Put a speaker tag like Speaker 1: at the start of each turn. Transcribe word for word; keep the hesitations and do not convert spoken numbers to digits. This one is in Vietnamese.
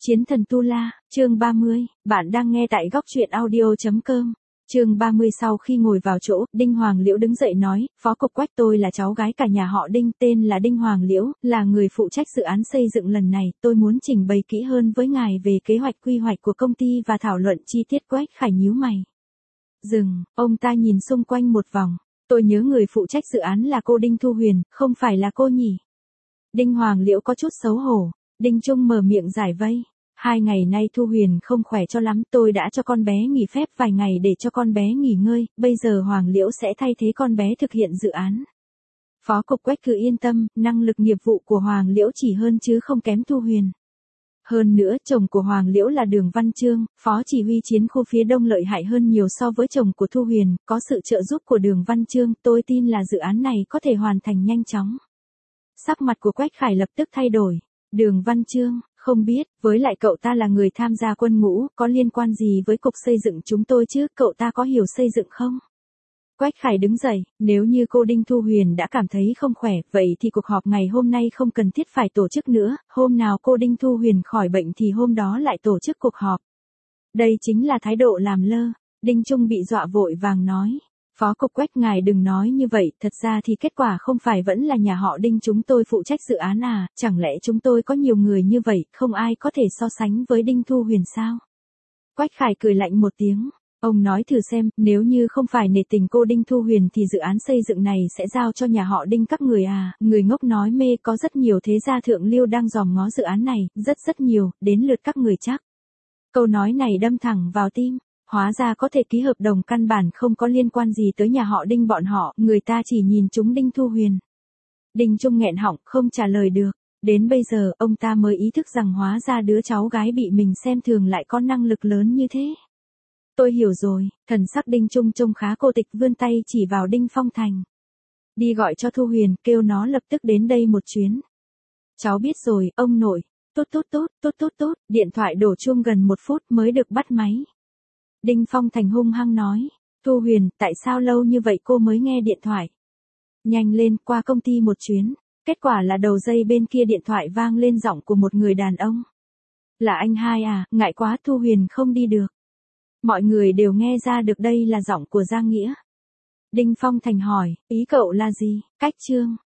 Speaker 1: Chiến thần Tu La, chương ba mươi, bạn đang nghe tại góc truyện audio chấm com. Chương ba mươi sau khi ngồi vào chỗ, Đinh Hoàng Liễu đứng dậy nói, Phó Cục Quách tôi là cháu gái cả nhà họ Đinh, tên là Đinh Hoàng Liễu, là người phụ trách dự án xây dựng lần này, tôi muốn trình bày kỹ hơn với ngài về kế hoạch quy hoạch của công ty và thảo luận chi tiết. Quách Khải nhíu mày. Dừng, ông ta nhìn xung quanh một vòng, tôi nhớ người phụ trách dự án là cô Đinh Thu Huyền, không phải là cô nhỉ? Đinh Hoàng Liễu có chút xấu hổ. Đinh Trung mở miệng giải vây. Hai ngày nay Thu Huyền không khỏe cho lắm, tôi đã cho con bé nghỉ phép vài ngày để cho con bé nghỉ ngơi, bây giờ Hoàng Liễu sẽ thay thế con bé thực hiện dự án. Phó Cục Quách cứ yên tâm, năng lực nghiệp vụ của Hoàng Liễu chỉ hơn chứ không kém Thu Huyền. Hơn nữa, chồng của Hoàng Liễu là Đường Văn Chương, phó chỉ huy chiến khu phía Đông lợi hại hơn nhiều so với chồng của Thu Huyền, có sự trợ giúp của Đường Văn Chương, tôi tin là dự án này có thể hoàn thành nhanh chóng. Sắc mặt của Quách Khải lập tức thay đổi. Đường Văn Chương, không biết, với lại cậu ta là người tham gia quân ngũ, có liên quan gì với cục xây dựng chúng tôi chứ, cậu ta có hiểu xây dựng không? Quách Khải đứng dậy, nếu như cô Đinh Thu Huyền đã cảm thấy không khỏe, vậy thì cuộc họp ngày hôm nay không cần thiết phải tổ chức nữa, hôm nào cô Đinh Thu Huyền khỏi bệnh thì hôm đó lại tổ chức cuộc họp. Đây chính là thái độ làm lơ. Đinh Trung bị dọa vội vàng nói. Phó Cục Quách ngài đừng nói như vậy, thật ra thì kết quả không phải vẫn là nhà họ Đinh chúng tôi phụ trách dự án à, chẳng lẽ chúng tôi có nhiều người như vậy, không ai có thể so sánh với Đinh Thu Huyền sao? Quách Khải cười lạnh một tiếng, ông nói thử xem, nếu như không phải nể tình cô Đinh Thu Huyền thì dự án xây dựng này sẽ giao cho nhà họ Đinh các người à, người ngốc nói mê, có rất nhiều thế gia thượng lưu đang dòm ngó dự án này, rất rất nhiều, đến lượt các người chắc. Câu nói này đâm thẳng vào tim. Hóa ra có thể ký hợp đồng căn bản không có liên quan gì tới nhà họ Đinh bọn họ, người ta chỉ nhìn chúng Đinh Thu Huyền. Đinh Trung nghẹn họng, không trả lời được. Đến bây giờ, ông ta mới ý thức rằng hóa ra đứa cháu gái bị mình xem thường lại có năng lực lớn như thế. Tôi hiểu rồi, thần sắc Đinh Trung trông khá cô tịch, vươn tay chỉ vào Đinh Phong Thành. Đi gọi cho Thu Huyền, kêu nó lập tức đến đây một chuyến. Cháu biết rồi, ông nội. Tốt tốt tốt, tốt tốt tốt, điện thoại đổ chuông gần một phút mới được bắt máy. Đinh Phong Thành hung hăng nói, Thu Huyền, tại sao lâu như vậy cô mới nghe điện thoại? Nhanh lên, qua công ty một chuyến. Kết quả là đầu dây bên kia điện thoại vang lên giọng của một người đàn ông. Là anh hai à, ngại quá Thu Huyền không đi được. Mọi người đều nghe ra được đây là giọng của Giang Nghĩa. Đinh Phong Thành hỏi, ý cậu là gì? Cách Trương,